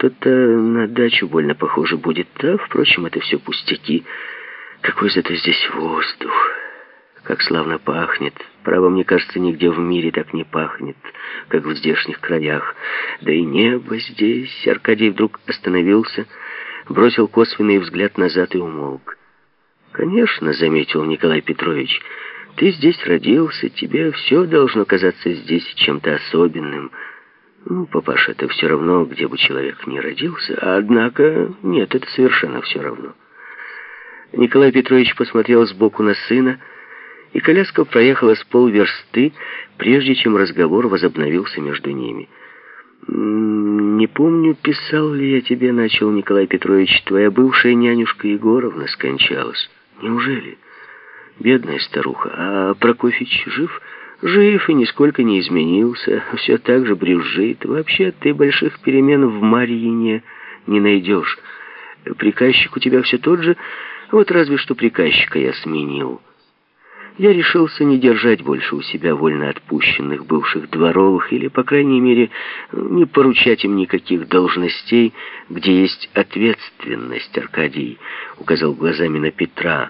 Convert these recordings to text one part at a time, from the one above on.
что-то на дачу больно похоже будет. А, впрочем, это все пустяки. Какой зато здесь воздух. Как славно пахнет. Право, мне кажется, нигде в мире так не пахнет, как в здешних краях. Да и небо здесь. Аркадий вдруг остановился, бросил косвенный взгляд назад и умолк. «Конечно», — заметил Николай Петрович, — «ты здесь родился, тебе все должно казаться здесь чем-то особенным. Ну, папаша, это все равно, где бы человек ни родился, а однако нет, это совершенно все равно». Николай Петрович посмотрел сбоку на сына, и коляска проехала с полверсты, прежде чем разговор возобновился между ними. «Не помню, писал ли я тебе, — начал Николай Петрович, — твоя бывшая нянюшка Егоровна скончалась. Неужели? Бедная старуха. А Прокофьич жив?» «Жив и нисколько не изменился, все так же брюзжит. Вообще, ты больших перемен в Марьине не найдешь. Приказчик у тебя все тот же, вот разве что приказчика я сменил. Я решился не держать больше у себя вольно отпущенных бывших дворовых, или, по крайней мере, не поручать им никаких должностей, где есть ответственность». Аркадий указал глазами на Петра.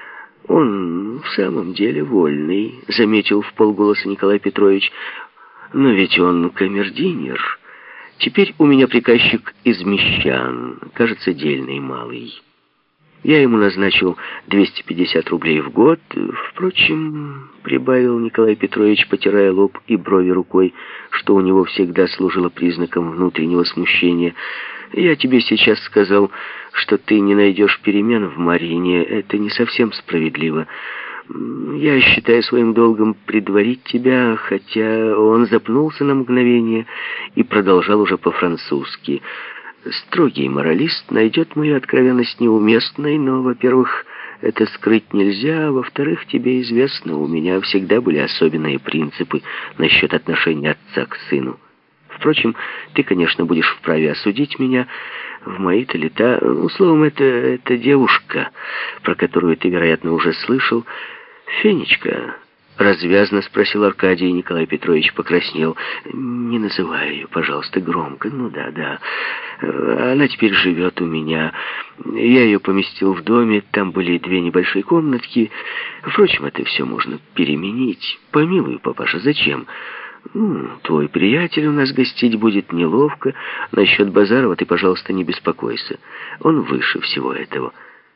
«Он в самом деле вольный», — заметил вполголоса Николай Петрович. «Но ведь он камердинер. Теперь у меня приказчик из мещан, кажется, дельный малый. Я ему назначил 250 рублей в год. Впрочем, — прибавил Николай Петрович, потирая лоб и брови рукой, что у него всегда служило признаком внутреннего смущения, — я тебе сейчас сказал, что ты не найдешь перемен в Марьине. Это не совсем справедливо. Я считаю своим долгом предварить тебя», хотя он запнулся на мгновение и продолжал уже по-французски. «Строгий моралист найдет мою откровенность неуместной, но, во-первых, это скрыть нельзя, а во-вторых, тебе известно, у меня всегда были особенные принципы насчет отношения отца к сыну. Впрочем, ты, конечно, будешь вправе осудить меня в мои-то лета. Ну, словом, это девушка, про которую ты, вероятно, уже слышал. Фенечка». «Развязно?» — спросил Аркадий, и Николай Петрович покраснел. «Не называй ее, пожалуйста, громко. Ну да. Она теперь живет у меня. Я ее поместил в доме, там были 2 небольшие комнатки. Впрочем, это все можно переменить. Помилуй, папаша, зачем? Твой приятель у нас гостить будет неловко. Насчет Базарова ты, пожалуйста, не беспокойся. Он выше всего этого».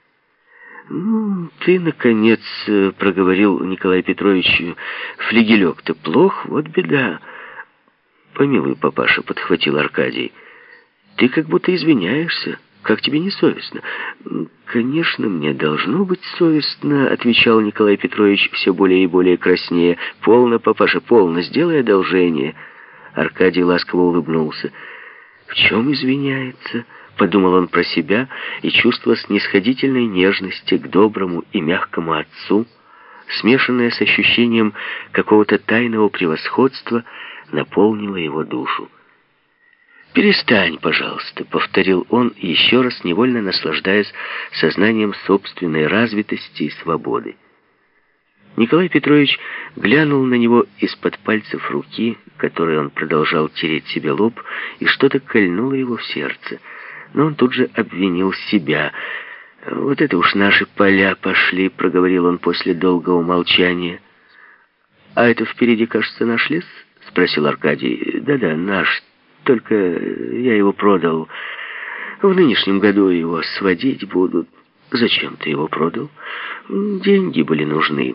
«Ты, наконец, — проговорил Николай Петрович, — флигелек-то плох, вот беда». «Помилуй, папаша, — подхватил Аркадий, — ты как будто извиняешься. Как тебе не совестно?» «Конечно, мне должно быть совестно, — отвечал Николай Петрович, все более и более краснея. «Полно, папаша, полно, сделай одолжение». Аркадий ласково улыбнулся. «В чем извиняется?» — подумал он про себя, и чувство снисходительной нежности к доброму и мягкому отцу, смешанное с ощущением какого-то тайного превосходства, наполнило его душу. «Перестань, пожалуйста», — повторил он, еще раз невольно наслаждаясь сознанием собственной развитости и свободы. Николай Петрович глянул на него из-под пальцев руки, которой он продолжал тереть себе лоб, и что-то кольнуло его в сердце. Но он тут же обвинил себя. «Вот это уж наши поля пошли», — проговорил он после долгого молчания. «А это впереди, кажется, наш лес?» — спросил Аркадий. «Да, наш. Только я его продал. В нынешнем году его сводить будут». «Зачем ты его продал?» «Деньги были нужны.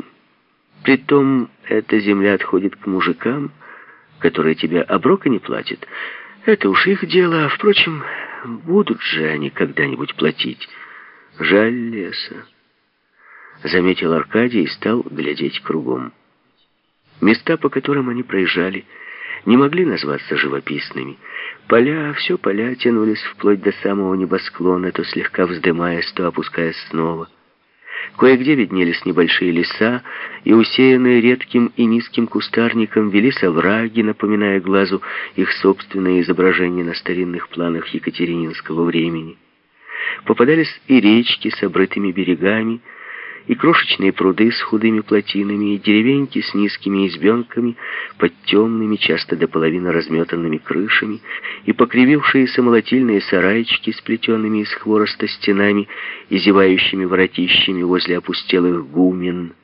Притом эта земля отходит к мужикам, которые тебе оброка не платят. Это уж их дело, а, впрочем, будут же они когда-нибудь платить. Жаль леса», — заметил Аркадий и стал глядеть кругом. Места, по которым они проезжали, не могли назваться живописными. Поля, все поля тянулись вплоть до самого небосклона, то слегка вздымаясь, то опускаясь снова. Кое-где виднелись небольшие леса, и усеянные редким и низким кустарником велись овраги, напоминая глазу их собственные изображения на старинных планах екатерининского времени. Попадались и речки с обрытыми берегами, и крошечные пруды с худыми плотинами, и деревеньки с низкими избенками под темными, часто до половины разметанными крышами, и покривившиеся молотильные сарайчики с плетенными из хвороста стенами и зевающими воротищами возле опустелых гумен.